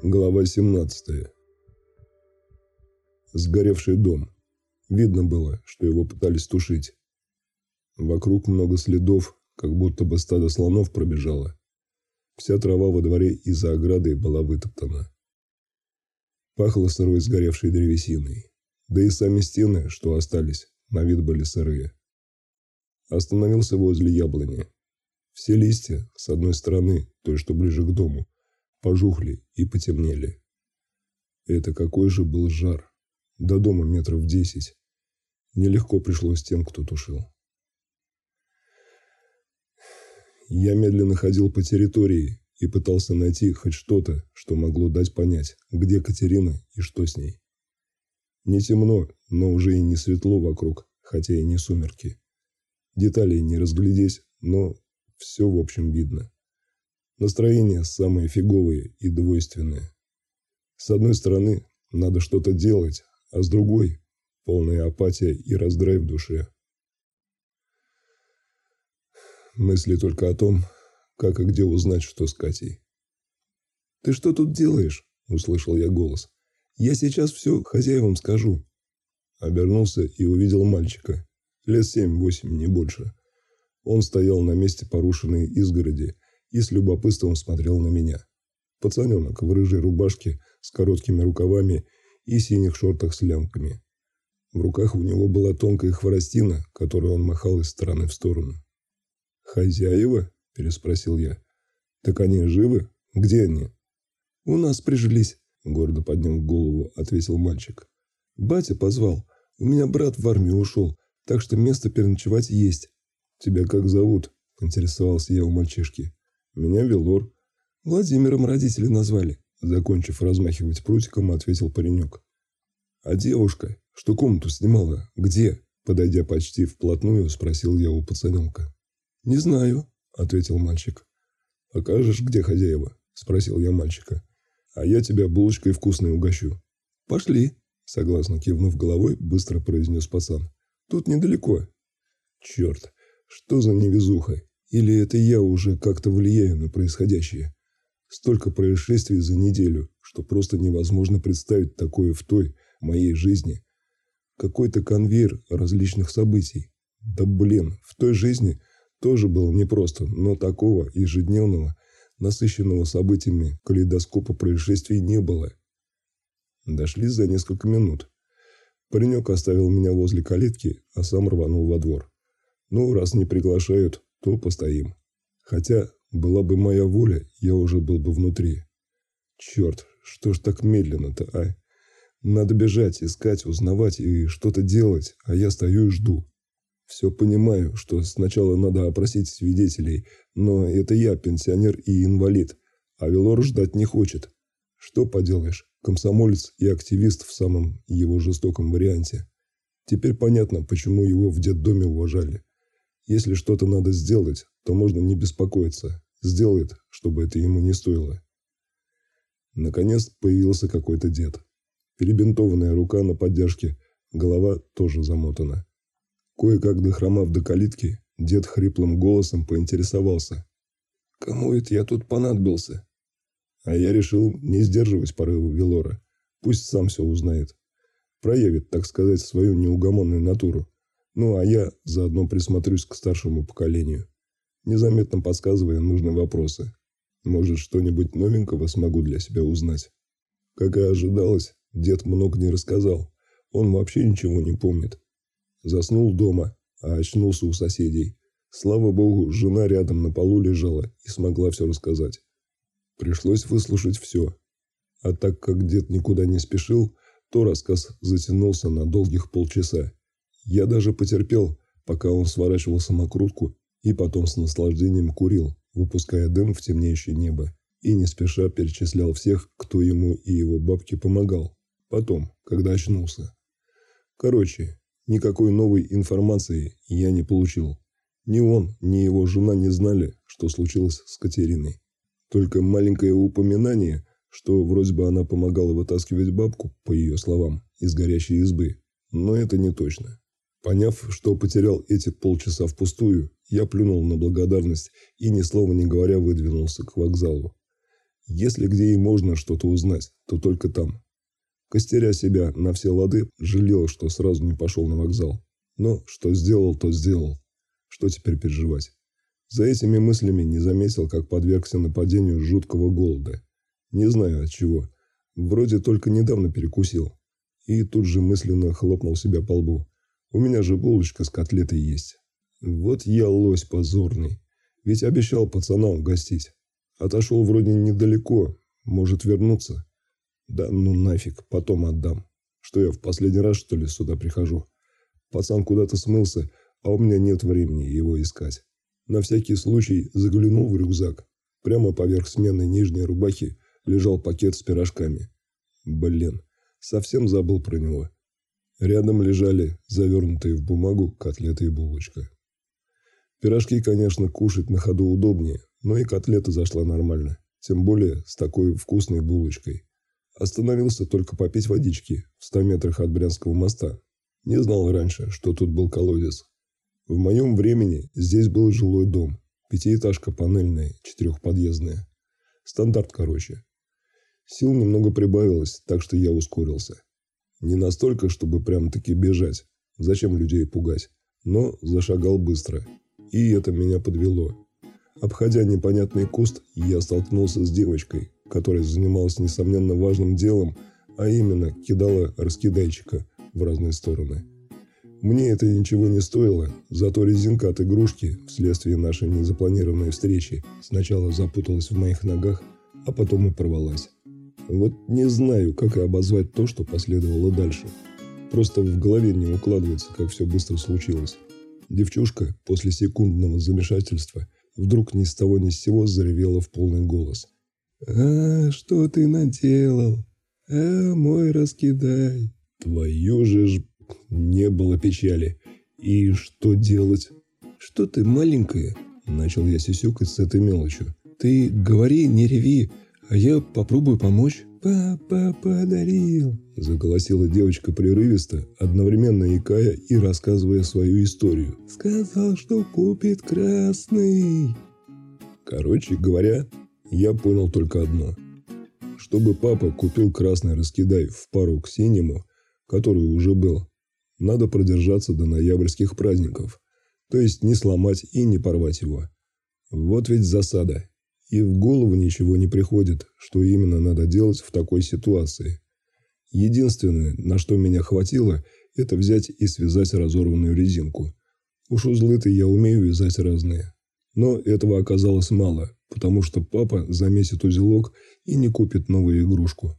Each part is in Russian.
Глава 17. Сгоревший дом. Видно было, что его пытались тушить. Вокруг много следов, как будто бы стадо слонов пробежало. Вся трава во дворе и за оградой была вытоптана. Пахло сырой сгоревшей древесиной. Да и сами стены, что остались, на вид были сырые. Остановился возле яблони. Все листья, с одной стороны, той, что ближе к дому, пожухли и потемнели. Это какой же был жар. До дома метров 10. Нелегко пришлось тем, кто тушил. Я медленно ходил по территории и пытался найти хоть что-то, что могло дать понять, где Катерина и что с ней. Не темно, но уже и не светло вокруг, хотя и не сумерки. Деталей не разглядеть, но все в общем видно. Настроения самые фиговые и двойственные. С одной стороны, надо что-то делать, а с другой – полная апатия и раздрай в душе. Мысли только о том, как и где узнать, что с Катей. «Ты что тут делаешь?» – услышал я голос. «Я сейчас все хозяевам скажу». Обернулся и увидел мальчика. Лет 7-8, не больше. Он стоял на месте порушенной изгороди и с любопытством смотрел на меня. Пацаненок в рыжей рубашке с короткими рукавами и синих шортах с лямками. В руках у него была тонкая хворостина, которую он махал из стороны в сторону. «Хозяева?» – переспросил я. «Так они живы? Где они?» «У нас прижились», – гордо подняв голову, ответил мальчик. «Батя позвал. У меня брат в армию ушел, так что место переночевать есть». «Тебя как зовут?» – интересовался я у мальчишки. «Меня Велор». «Владимиром родители назвали», – закончив размахивать прутиком, ответил паренек. «А девушка, что комнату снимала, где?» – подойдя почти вплотную, спросил я у пацаненка. «Не знаю», – ответил мальчик. «Покажешь, где хозяева?» – спросил я мальчика. «А я тебя булочкой вкусной угощу». «Пошли», – согласно кивнув головой, быстро произнес пацан. «Тут недалеко». «Черт, что за невезуха? Или это я уже как-то влияю на происходящее? Столько происшествий за неделю, что просто невозможно представить такое в той, моей жизни. Какой-то конвейер различных событий. Да блин, в той жизни тоже было непросто, но такого ежедневного, насыщенного событиями калейдоскопа происшествий не было. Дошли за несколько минут. Паренек оставил меня возле калитки, а сам рванул во двор. Ну, раз не приглашают, то постоим. Хотя, была бы моя воля, я уже был бы внутри. Черт, что ж так медленно-то, а? Надо бежать, искать, узнавать и что-то делать, а я стою и жду. Все понимаю, что сначала надо опросить свидетелей, но это я, пенсионер и инвалид, а Велор ждать не хочет. Что поделаешь, комсомолец и активист в самом его жестоком варианте. Теперь понятно, почему его в детдоме уважали. Если что-то надо сделать, то можно не беспокоиться. Сделает, чтобы это ему не стоило. Наконец появился какой-то дед. Перебинтованная рука на поддержке, голова тоже замотана. Кое-как дохромав до калитки, дед хриплым голосом поинтересовался. «Кому это я тут понадобился?» А я решил не сдерживать порывы Велора. Пусть сам все узнает. Проявит, так сказать, свою неугомонную натуру. Ну, а я заодно присмотрюсь к старшему поколению, незаметно подсказывая нужные вопросы. Может, что-нибудь новенького смогу для себя узнать. Как и ожидалось, дед много не рассказал. Он вообще ничего не помнит. Заснул дома, а очнулся у соседей. Слава богу, жена рядом на полу лежала и смогла все рассказать. Пришлось выслушать все. А так как дед никуда не спешил, то рассказ затянулся на долгих полчаса. Я даже потерпел, пока он сворачивал самокрутку и потом с наслаждением курил, выпуская дым в темнеющее небо, и не спеша перечислял всех, кто ему и его бабке помогал. Потом, когда очнулся. Короче, никакой новой информации я не получил. Ни он, ни его жена не знали, что случилось с Катериной. Только маленькое упоминание, что вроде бы она помогала вытаскивать бабку, по ее словам, из горящей избы. Но это не точно. Поняв, что потерял эти полчаса впустую, я плюнул на благодарность и, ни слова не говоря, выдвинулся к вокзалу. Если где и можно что-то узнать, то только там. Костеря себя на все лады, жалел, что сразу не пошел на вокзал. Но что сделал, то сделал. Что теперь переживать? За этими мыслями не заметил, как подвергся нападению жуткого голода. Не знаю от чего. Вроде только недавно перекусил. И тут же мысленно хлопнул себя по лбу. У меня же булочка с котлетой есть. Вот я лось позорный. Ведь обещал пацанам угостить. Отошел вроде недалеко. Может вернуться? Да ну нафиг, потом отдам. Что я в последний раз, что ли, сюда прихожу? Пацан куда-то смылся, а у меня нет времени его искать. На всякий случай заглянул в рюкзак. Прямо поверх сменной нижней рубахи лежал пакет с пирожками. Блин, совсем забыл про него. Рядом лежали завернутые в бумагу котлеты и булочка. Пирожки, конечно, кушать на ходу удобнее, но и котлета зашла нормально. Тем более с такой вкусной булочкой. Остановился только попить водички в 100 метрах от Брянского моста. Не знал раньше, что тут был колодец. В моем времени здесь был жилой дом. 5-этажка панельная, 4-подъездная. Стандарт, короче. Сил немного прибавилось, так что я ускорился. Не настолько, чтобы прям-таки бежать. Зачем людей пугать? Но зашагал быстро. И это меня подвело. Обходя непонятный куст, я столкнулся с девочкой, которая занималась несомненно важным делом, а именно кидала раскидайчика в разные стороны. Мне это ничего не стоило, зато резинка от игрушки вследствие нашей незапланированной встречи сначала запуталась в моих ногах, а потом и порвалась. Вот не знаю, как и обозвать то, что последовало дальше. Просто в голове не укладывается, как все быстро случилось. Девчушка после секундного замешательства вдруг ни с того ни с сего заревела в полный голос. «А, что ты наделал? А, мой раскидай!» Твою же ж... Не было печали. И что делать? «Что ты, маленькая?» Начал я сюсюкать с этой мелочью. «Ты говори, не реви, а я попробую помочь». «Папа подарил», – заголосила девочка прерывисто, одновременно икая и рассказывая свою историю. «Сказал, что купит красный». Короче говоря, я понял только одно. Чтобы папа купил красный раскидай в пару к синему, который уже был, надо продержаться до ноябрьских праздников, то есть не сломать и не порвать его. Вот ведь засада. И в голову ничего не приходит, что именно надо делать в такой ситуации. Единственное, на что меня хватило, это взять и связать разорванную резинку. Уж узлы-то я умею вязать разные. Но этого оказалось мало, потому что папа заметит узелок и не купит новую игрушку.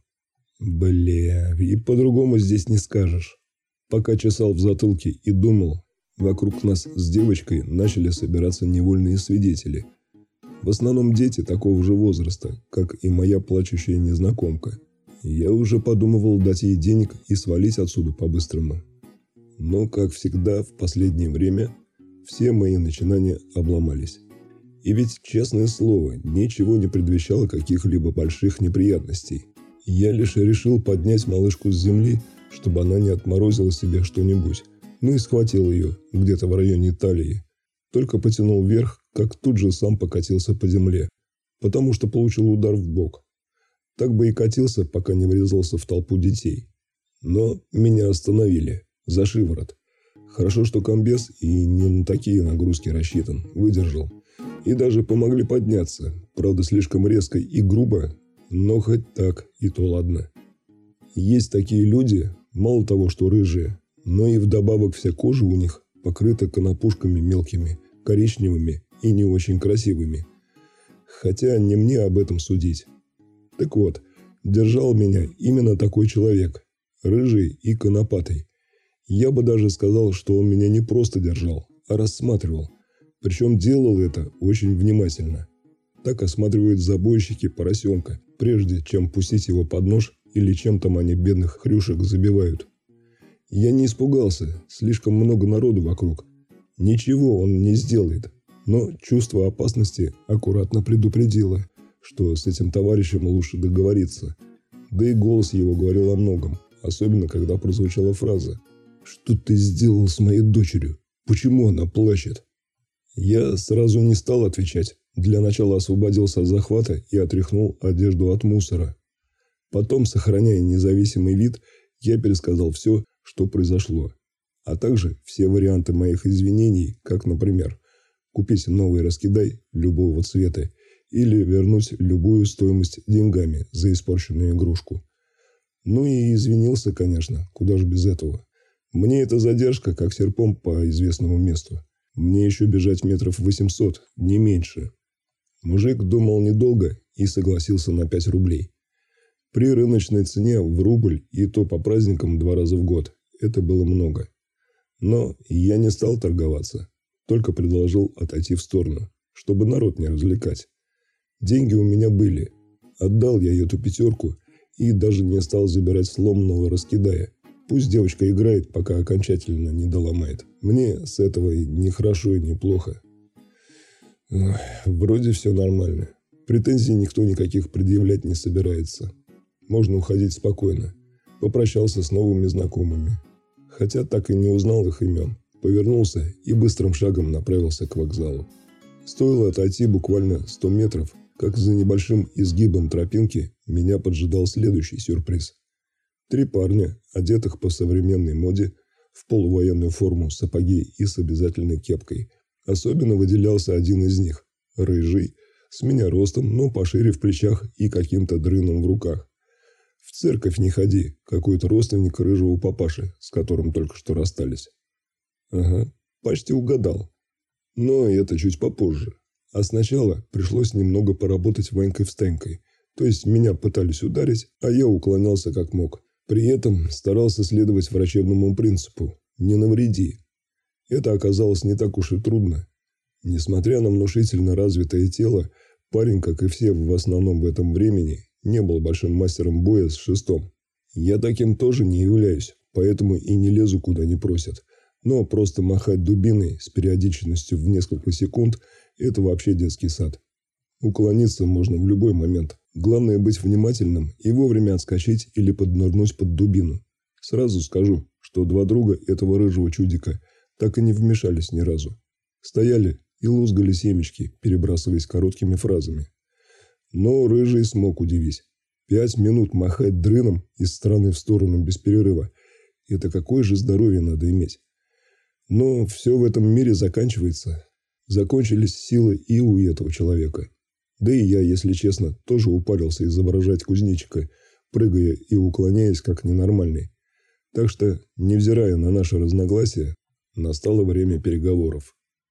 Бля, и по-другому здесь не скажешь. Пока чесал в затылке и думал, вокруг нас с девочкой начали собираться невольные свидетели. В основном дети такого же возраста, как и моя плачущая незнакомка. Я уже подумывал дать ей денег и свалить отсюда по-быстрому. Но, как всегда, в последнее время все мои начинания обломались. И ведь, честное слово, ничего не предвещало каких-либо больших неприятностей. Я лишь решил поднять малышку с земли, чтобы она не отморозила себе что-нибудь. Ну и схватил ее где-то в районе талии. Только потянул вверх, как тут же сам покатился по земле, потому что получил удар в бок. Так бы и катился, пока не врезался в толпу детей. Но меня остановили. За шиворот. Хорошо, что комбез и не на такие нагрузки рассчитан. Выдержал. И даже помогли подняться. Правда, слишком резко и грубо, но хоть так, и то ладно. Есть такие люди, мало того, что рыжие, но и вдобавок вся кожа у них покрыта конопушками мелкими, коричневыми и не очень красивыми. Хотя не мне об этом судить. Так вот, держал меня именно такой человек, рыжий и конопатый. Я бы даже сказал, что он меня не просто держал, а рассматривал. Причем делал это очень внимательно. Так осматривают забойщики поросенка, прежде чем пустить его под нож или чем там они бедных хрюшек забивают. Я не испугался, слишком много народу вокруг. Ничего он не сделает, но чувство опасности аккуратно предупредило, что с этим товарищем лучше договориться. Да и голос его говорил о многом, особенно когда прозвучала фраза «Что ты сделал с моей дочерью? Почему она плачет?» Я сразу не стал отвечать, Для начала освободился от захвата и отряхнул одежду от мусора. Потом, сохраняя независимый вид, я пересказал все, что произошло, а также все варианты моих извинений, как, например, купить новый раскидай любого цвета или вернуть любую стоимость деньгами за испорченную игрушку. Ну и извинился, конечно, куда же без этого. Мне эта задержка как серпом по известному месту. Мне еще бежать метров 800, не меньше. Мужик думал недолго и согласился на 5 рублей. При рыночной цене в рубль и то по праздникам 2 раза в год. Это было много. Но я не стал торговаться, только предложил отойти в сторону, чтобы народ не развлекать. Деньги у меня были. Отдал я эту 5 и даже не стал забирать сломанного раскидая. Пусть девочка играет, пока окончательно не доломает. Мне с этого и не хорошо, и не плохо. Вроде все нормально. Претензий никто никаких предъявлять не собирается. Можно уходить спокойно. Попрощался с новыми знакомыми. Хотя так и не узнал их имен. Повернулся и быстрым шагом направился к вокзалу. Стоило отойти буквально 100 метров, как за небольшим изгибом тропинки меня поджидал следующий сюрприз. 3 парня, одетых по современной моде, в полувоенную форму, сапоги и с обязательной кепкой. Особенно выделялся один из них, рыжий, с меня ростом, но пошире в плечах и каким-то дрыном в руках. В церковь не ходи, какой-то родственник рыжего папаши, с которым только что расстались. Ага, почти угадал. Но это чуть попозже. А сначала пришлось немного поработать Ванькой-встанькой. То есть меня пытались ударить, а я уклонялся как мог. При этом старался следовать врачебному принципу «не навреди». Это оказалось не так уж и трудно. Несмотря на внушительно развитое тело, парень, как и все в основном в этом времени, не был большим мастером боя с шестом. Я таким тоже не являюсь, поэтому и не лезу куда не просят. Но просто махать дубиной с периодичностью в несколько секунд – это вообще детский сад. Уклониться можно в любой момент. Главное быть внимательным и вовремя отскочить или поднырнуть под дубину. Сразу скажу, что 2 друга этого рыжего чудика так и не вмешались ни разу. Стояли и лузгали семечки, перебрасываясь короткими фразами. Но рыжий смог удивить. 5 минут махать дрыном из стороны в сторону без перерыва. Это какое же здоровье надо иметь? Но все в этом мире заканчивается. Закончились силы и у этого человека. Да и я, если честно, тоже упарился изображать кузнечика, прыгая и уклоняясь как ненормальный. Так что, невзирая на наши разногласия, настало время переговоров.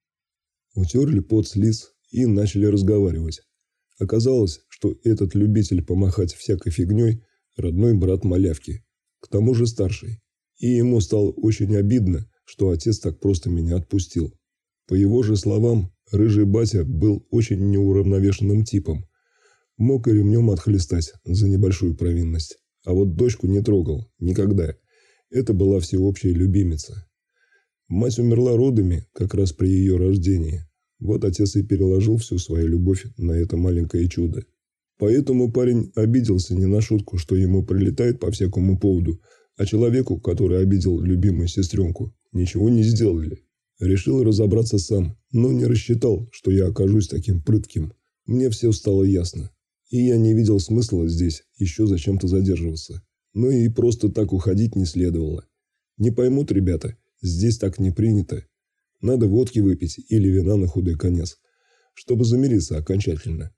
Утерли пот с лиц и начали разговаривать. Оказалось, что этот любитель помахать всякой фигней – родной брат малявки, к тому же старший. И ему стало очень обидно, что отец так просто меня отпустил. По его же словам, рыжий батя был очень неуравновешенным типом. Мог и ремнем отхлестать за небольшую провинность. А вот дочку не трогал. Никогда. Это была всеобщая любимица. Мать умерла родами как раз при ее рождении. Вот отец и переложил всю свою любовь на это маленькое чудо. Поэтому парень обиделся не на шутку, что ему прилетает по всякому поводу, а человеку, который обидел любимую сестренку, ничего не сделали. Решил разобраться сам, но не рассчитал, что я окажусь таким прытким. Мне все стало ясно. И я не видел смысла здесь еще зачем-то задерживаться. Но и просто так уходить не следовало. Не поймут ребята, здесь так не принято. Надо водки выпить или вина на худой конец, чтобы замириться окончательно.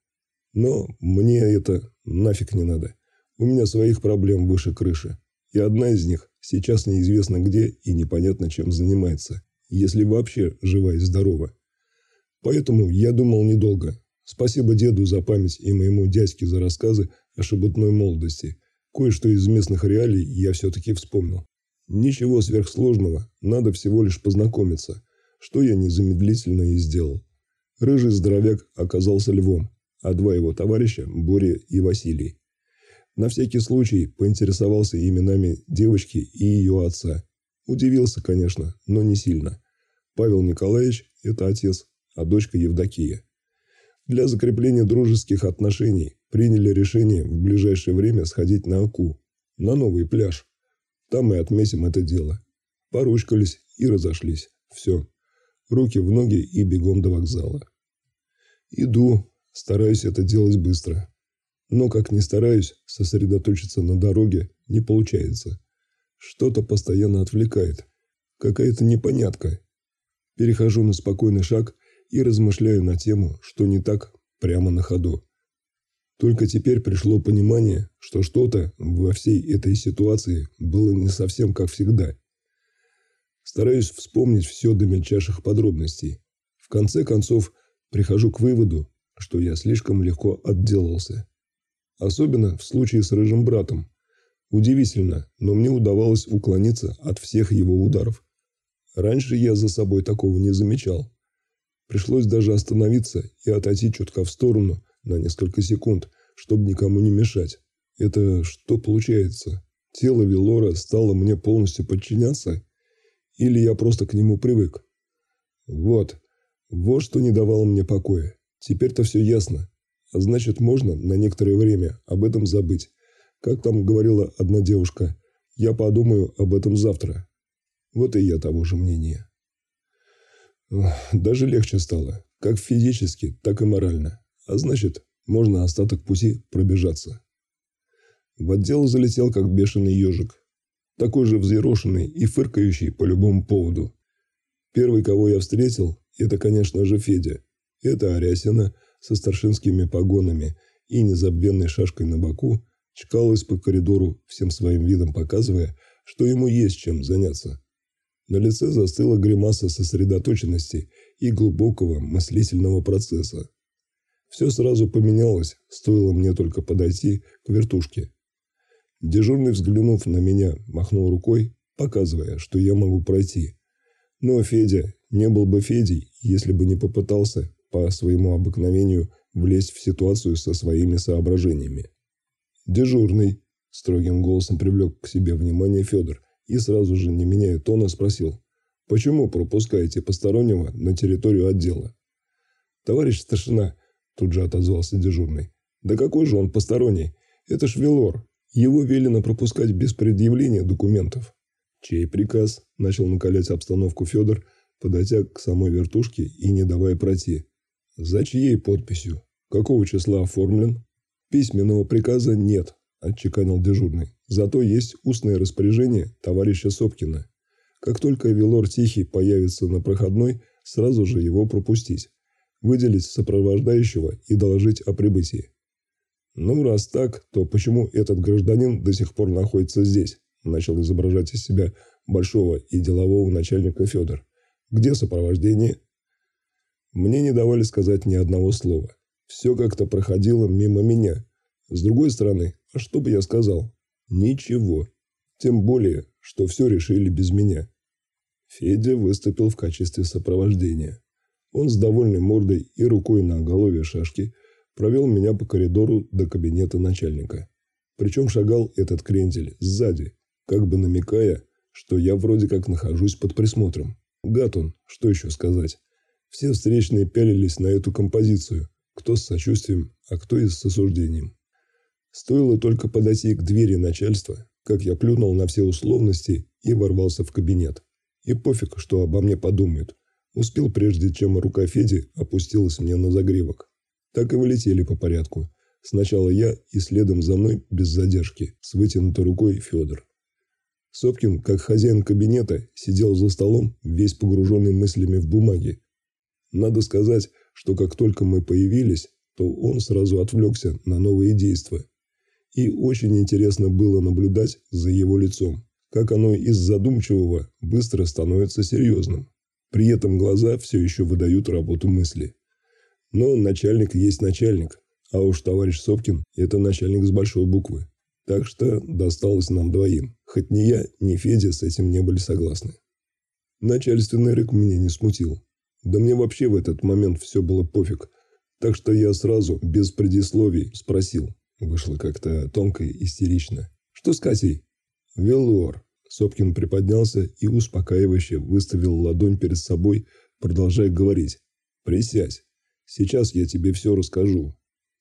Но мне это нафиг не надо. У меня своих проблем выше крыши. И одна из них сейчас неизвестно где и непонятно чем занимается. Если вообще жива и здорова. Поэтому я думал недолго. Спасибо деду за память и моему дядьке за рассказы о шебутной молодости. Кое-что из местных реалий я все-таки вспомнил. Ничего сверхсложного, надо всего лишь познакомиться, что я незамедлительно и сделал. Рыжий здоровяк оказался львом, а 2 его товарища – Боря и Василий. На всякий случай поинтересовался именами девочки и ее отца. Удивился, конечно, но не сильно. Павел Николаевич – это отец, а дочка Евдокия. Для закрепления дружеских отношений приняли решение в ближайшее время сходить на Оку, на новый пляж. Там мы отметим это дело. Поручкались и разошлись. Все. Руки в ноги и бегом до вокзала. Иду, стараюсь это делать быстро. Но как ни стараюсь, сосредоточиться на дороге не получается. Что-то постоянно отвлекает. Какая-то непонятка. Перехожу на спокойный шаг и размышляю на тему, что не так, прямо на ходу. Только теперь пришло понимание, что что-то во всей этой ситуации было не совсем как всегда. Стараюсь вспомнить все до мельчайших подробностей. В конце концов, прихожу к выводу, что я слишком легко отделался. Особенно в случае с рыжим братом. Удивительно, но мне удавалось уклониться от всех его ударов. Раньше я за собой такого не замечал. Пришлось даже остановиться и отойти чутка в сторону на несколько секунд, чтобы никому не мешать. Это что получается? Тело Велора стало мне полностью подчиняться? Или я просто к нему привык? Вот что не давало мне покоя. Теперь-то все ясно. А значит, можно на некоторое время об этом забыть. Как там говорила одна девушка, я подумаю об этом завтра. Вот и я того же мнения. Даже легче стало, как физически, так и морально. А значит, можно остаток пути пробежаться. В отдел залетел, как бешеный ежик. Такой же взъерошенный и фыркающий по любому поводу. Первый, кого я встретил, это, конечно же, Федя. Это Арясина со старшинскими погонами и незабвенной шашкой на боку чкалась по коридору, всем своим видом показывая, что ему есть чем заняться. На лице застыла гримаса сосредоточенности и глубокого мыслительного процесса. Все сразу поменялось, стоило мне только подойти к вертушке. Дежурный, взглянув на меня, махнул рукой, показывая, что я могу пройти. Но Федя не был бы Федей, если бы не попытался по своему обыкновению влезть в ситуацию со своими соображениями. «Дежурный», – строгим голосом привлек к себе внимание Федор и сразу же, не меняя тона, спросил: «Почему пропускаете постороннего на территорию отдела?» «Товарищ старшина», – тут же отозвался дежурный. «Да какой же он посторонний? Это ж Велор. Его велено пропускать без предъявления документов». «Чей приказ?» – начал накалять обстановку Федор, подойдя к самой вертушке и не давая пройти. «За чьей подписью? Какого числа оформлен?» «Письменного приказа нет», – отчеканил дежурный. «Зато есть устное распоряжение товарища Сопкина. Как только Велор Тихий появится на проходной, сразу же его пропустить, выделить сопровождающего и доложить о прибытии». «Ну, раз так, то почему этот гражданин до сих пор находится здесь?» – начал изображать из себя большого и делового начальника Федор. «Где сопровождение?» Мне не давали сказать ни одного слова. Все как-то проходило мимо меня. С другой стороны, а что бы я сказал? Ничего. Тем более, что все решили без меня. Федя выступил в качестве сопровождения. Он с довольной мордой и рукой на оголовье шашки провел меня по коридору до кабинета начальника. Причем шагал этот крендель сзади, как бы намекая, что я вроде как нахожусь под присмотром. Гад он, что еще сказать. Все встречные пялились на эту композицию, кто с сочувствием, а кто и с осуждением. Стоило только подойти к двери начальства, как я плюнул на все условности и ворвался в кабинет. И пофиг, что обо мне подумают. Успел, прежде чем рука Феди опустилась мне на загривок. Так и вылетели по порядку. Сначала я и следом за мной без задержки, с вытянутой рукой Федор. Сопкин, как хозяин кабинета, сидел за столом, весь погруженный мыслями в бумаги. Надо сказать, что как только мы появились, то он сразу отвлекся на новые действия. И очень интересно было наблюдать за его лицом, как оно из задумчивого быстро становится серьезным. При этом глаза все еще выдают работу мысли. Но начальник есть начальник, а уж товарищ Сопкин – это начальник с большой буквы. Так что досталось нам двоим, хоть ни я, ни Федя с этим не были согласны. Начальственный рык меня не смутил. Да мне вообще в этот момент все было пофиг, так что я сразу, без предисловий, спросил. Вышло как-то тонко и истерично. «Что с Катей?» «Велор». Сопкин приподнялся и успокаивающе выставил ладонь перед собой, продолжая говорить. «Присядь. Сейчас я тебе все расскажу».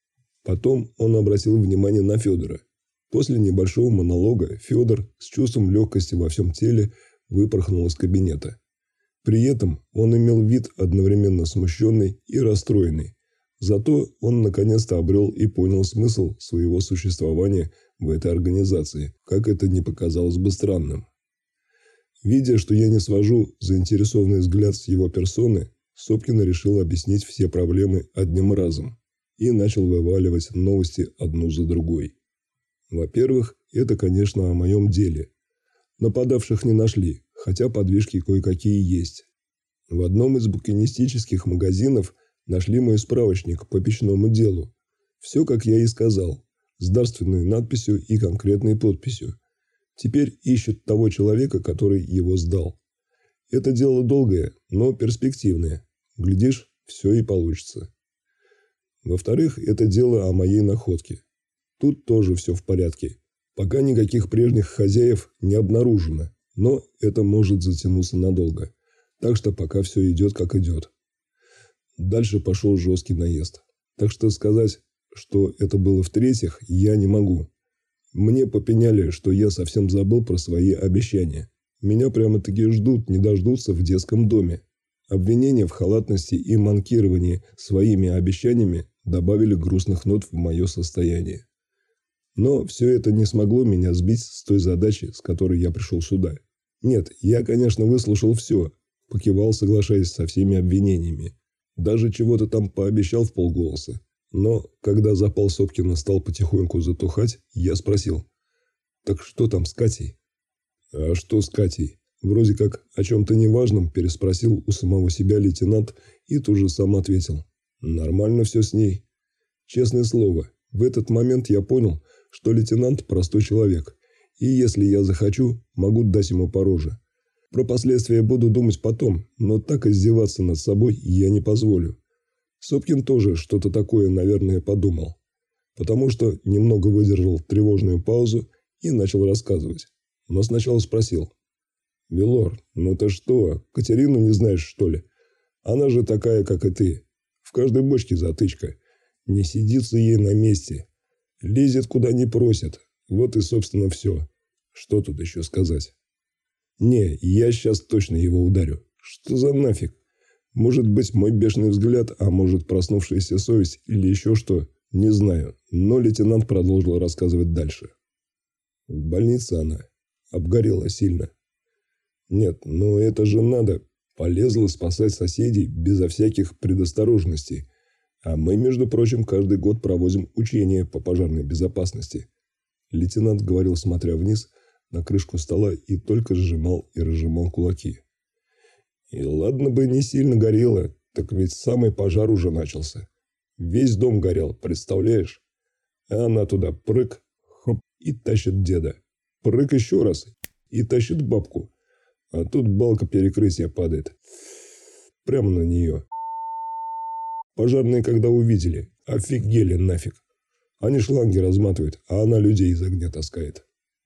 Потом он обратил внимание на Федора. После небольшого монолога Федор с чувством легкости во всем теле выпорхнул из кабинета. При этом он имел вид одновременно смущенный и расстроенный. Зато он наконец-то обрел и понял смысл своего существования в этой организации, как это не показалось бы странным. Видя, что я не свожу заинтересованный взгляд с его персоны, Сопкин решил объяснить все проблемы одним разом и начал вываливать новости одну за другой. Во-первых, это, конечно, о моем деле. Нападавших не нашли, хотя подвижки кое-какие есть. В одном из букинистических магазинов нашли мой справочник по печному делу. Все, как я и сказал, с дарственной надписью и конкретной подписью. Теперь ищут того человека, который его сдал. Это дело долгое, но перспективное. Глядишь, все и получится. Во-вторых, это дело о моей находке. Тут тоже все в порядке. Пока никаких прежних хозяев не обнаружено, но это может затянуться надолго. Так что пока все идет как идет. Дальше пошел жесткий наезд. Так что сказать, что это было в-третьих, я не могу. Мне попеняли, что я совсем забыл про свои обещания. Меня прямо-таки ждут, не дождутся в детском доме. Обвинения в халатности и манкировании своими обещаниями добавили грустных нот в мое состояние. Но все это не смогло меня сбить с той задачи, с которой я пришел сюда. Нет, я, конечно, выслушал все, покивал, соглашаясь со всеми обвинениями. Даже чего-то там пообещал вполголоса. Но когда запал Сопкина стал потихоньку затухать, я спросил: «Так что там с Катей?» «А что с Катей?» Вроде как о чем-то неважном переспросил у самого себя лейтенант и тут же сам ответил: «Нормально все с ней». Честное слово, в этот момент я понял, что лейтенант простой человек, и если я захочу, могу дать ему по роже. Про последствия буду думать потом, но так издеваться над собой я не позволю. Сопкин тоже что-то такое, наверное, подумал, потому что немного выдержал тревожную паузу и начал рассказывать. Но сначала спросил: «Велор, ну ты что, Катерину не знаешь, что ли? Она же такая, как и ты. В каждой бочке затычка. Не сидится ей на месте. Лезет, куда не просит. Вот и, собственно, все. Что тут еще сказать?» «Не, я сейчас точно его ударю. Что за нафиг? Может быть, мой бешеный взгляд, а может, проснувшаяся совесть или еще что, не знаю». Но лейтенант продолжил рассказывать дальше. В больнице она. Обгорела сильно. Нет, ну это же надо. Полезла спасать соседей безо всяких предосторожностей. А мы, между прочим, каждый год проводим учения по пожарной безопасности. Лейтенант говорил, смотря вниз на крышку стола, и только сжимал и разжимал кулаки. И ладно бы не сильно горело, так ведь самый пожар уже начался. Весь дом горел, представляешь? А она туда прыг, хоп, и тащит деда. Прыг еще раз, и тащит бабку. А тут балка перекрытия падает. Прямо на нее. Пожарные, когда увидели, офигели нафиг. Они шланги разматывают, а она людей из огня таскает.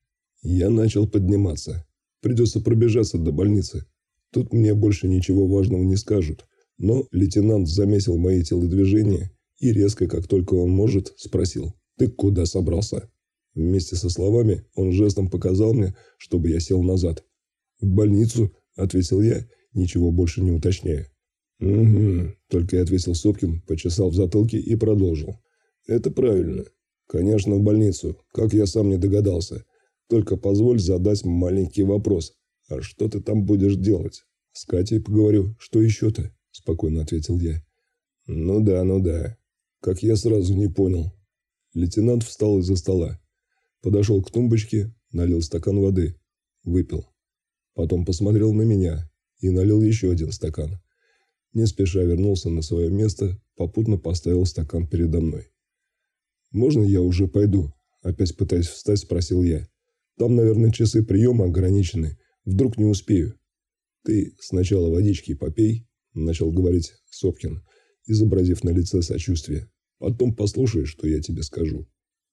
Я начал подниматься. Придется пробежаться до больницы. Тут мне больше ничего важного не скажут. Но лейтенант заметил мои телодвижения и резко, как только он может, спросил: «Ты куда собрался?» Вместе со словами он жестом показал мне, чтобы я сел назад. «В больницу», — ответил я, ничего больше не уточняя. «Угу», — только и ответил Сопкин, почесал в затылке и продолжил. «Это правильно. Конечно, в больницу. Как я сам не догадался. Только позволь задать маленький вопрос. А что ты там будешь делать?» «С Катей поговорю. Что еще-то?» – спокойно ответил я. Ну да. Как я сразу не понял». Лейтенант встал из-за стола. Подошел к тумбочке, налил стакан воды. Выпил. Потом посмотрел на меня и налил еще один стакан. Не спеша вернулся на свое место, попутно поставил стакан передо мной. «Можно я уже пойду?» – опять пытаясь встать, спросил я. «Там, наверное, часы приема ограничены. Вдруг не успею». «Ты сначала водички попей», – начал говорить Сопкин, изобразив на лице сочувствие. «Потом послушай, что я тебе скажу».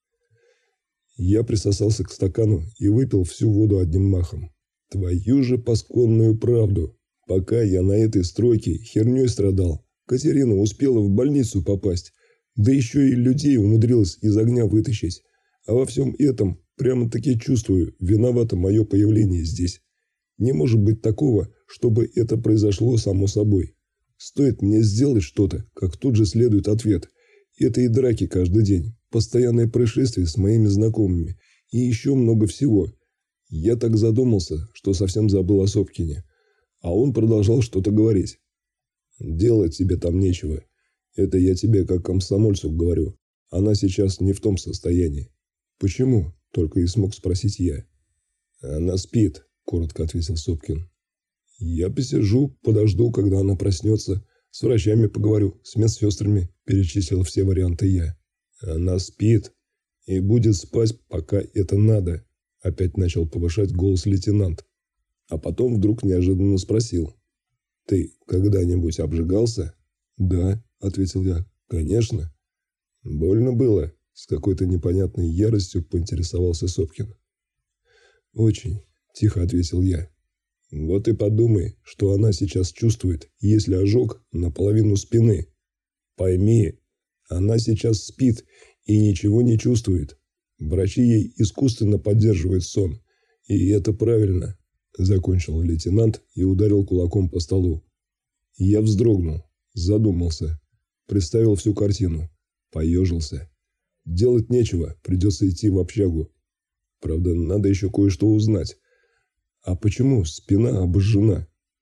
Я присосался к стакану и выпил всю воду одним махом. Твою же пасконную правду. Пока я на этой стройке херней страдал, Катерина успела в больницу попасть, да еще и людей умудрилась из огня вытащить. А во всем этом прямо-таки чувствую, виновато мое появление здесь. Не может быть такого, чтобы это произошло само собой. Стоит мне сделать что-то, как тут же следует ответ. Это и драки каждый день, постоянные происшествия с моими знакомыми и еще много всего. Я так задумался, что совсем забыл о Сопкине. А он продолжал что-то говорить. «Делать тебе там нечего. Это я тебе как комсомольцу говорю. Она сейчас не в том состоянии». «Почему?» – только и смог спросить я. «Она спит», – коротко ответил Сопкин. «Я посижу, подожду, когда она проснется. С врачами поговорю, с медсестрами», – перечислил все варианты я. «Она спит и будет спать, пока это надо», – опять начал повышать голос лейтенант. А потом вдруг неожиданно спросил. «Ты когда-нибудь обжигался?» «Да», – ответил я. «Конечно». «Больно было?» – с какой-то непонятной яростью поинтересовался Сопкин. «Очень», – тихо ответил я. «Вот и подумай, что она сейчас чувствует, если ожог наполовину спины. Пойми, она сейчас спит и ничего не чувствует. Врачи ей искусственно поддерживают сон. И это правильно», – закончил лейтенант и ударил кулаком по столу. Я вздрогнул, задумался, представил всю картину, поежился. Делать нечего, придется идти в общагу. Правда, надо еще кое-что узнать. А почему спина обожжена?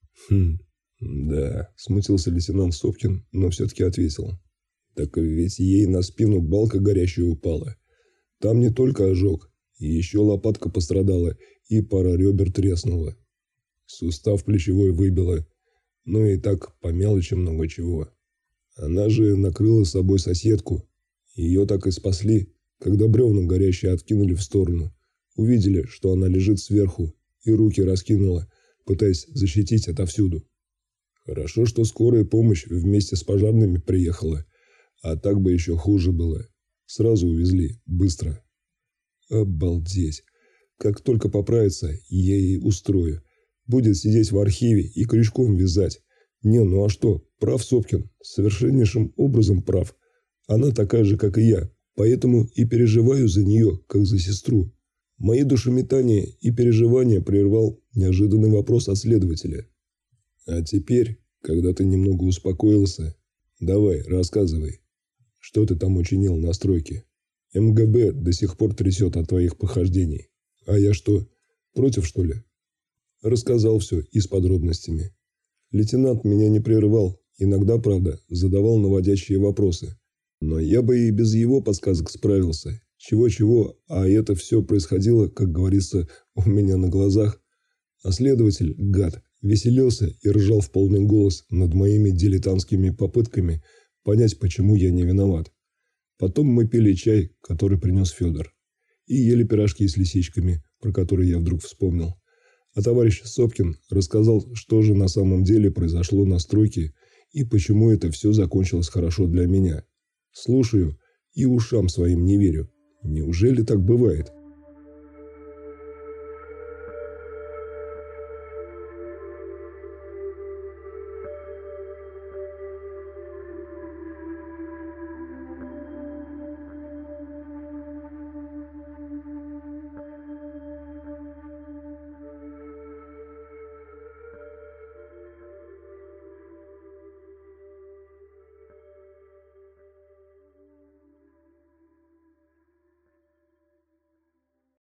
Да, смутился лейтенант Сопкин, но все-таки ответил. Так ведь ей на спину балка горящая упала. Там не только ожог, и еще лопатка пострадала, и пара ребер треснула. Сустав плечевой выбило. Ну и так по мелочи много чего. Она же накрыла собой соседку. Ее так и спасли, когда бревна горящие откинули в сторону. Увидели, что она лежит сверху, и руки раскинула, пытаясь защитить отовсюду. Хорошо, что скорая помощь вместе с пожарными приехала, а так бы еще хуже было. Сразу увезли, быстро. Обалдеть. Как только поправится, я ей устрою. Будет сидеть в архиве и крючком вязать. Не, ну а что, прав Сопкин, совершеннейшим образом прав. Она такая же, как и я, поэтому и переживаю за нее, как за сестру. Мои душеметания и переживания прервал неожиданный вопрос от следователя. А теперь, когда ты немного успокоился, давай, рассказывай, что ты там учинил на стройке. МГБ до сих пор трясет от твоих похождений. А я что, против, что ли? Рассказал все и с подробностями. Лейтенант меня не прерывал, иногда, правда, задавал наводящие вопросы. Но я бы и без его подсказок справился. Чего-чего, а это все происходило, как говорится, у меня на глазах. А следователь, гад, веселился и ржал в полный голос над моими дилетантскими попытками понять, почему я не виноват. Потом мы пили чай, который принес Федор. И ели пирожки с лисичками, про которые я вдруг вспомнил. А товарищ Сопкин рассказал, что же на самом деле произошло на стройке и почему это все закончилось хорошо для меня. Слушаю и ушам своим не верю. Неужели так бывает?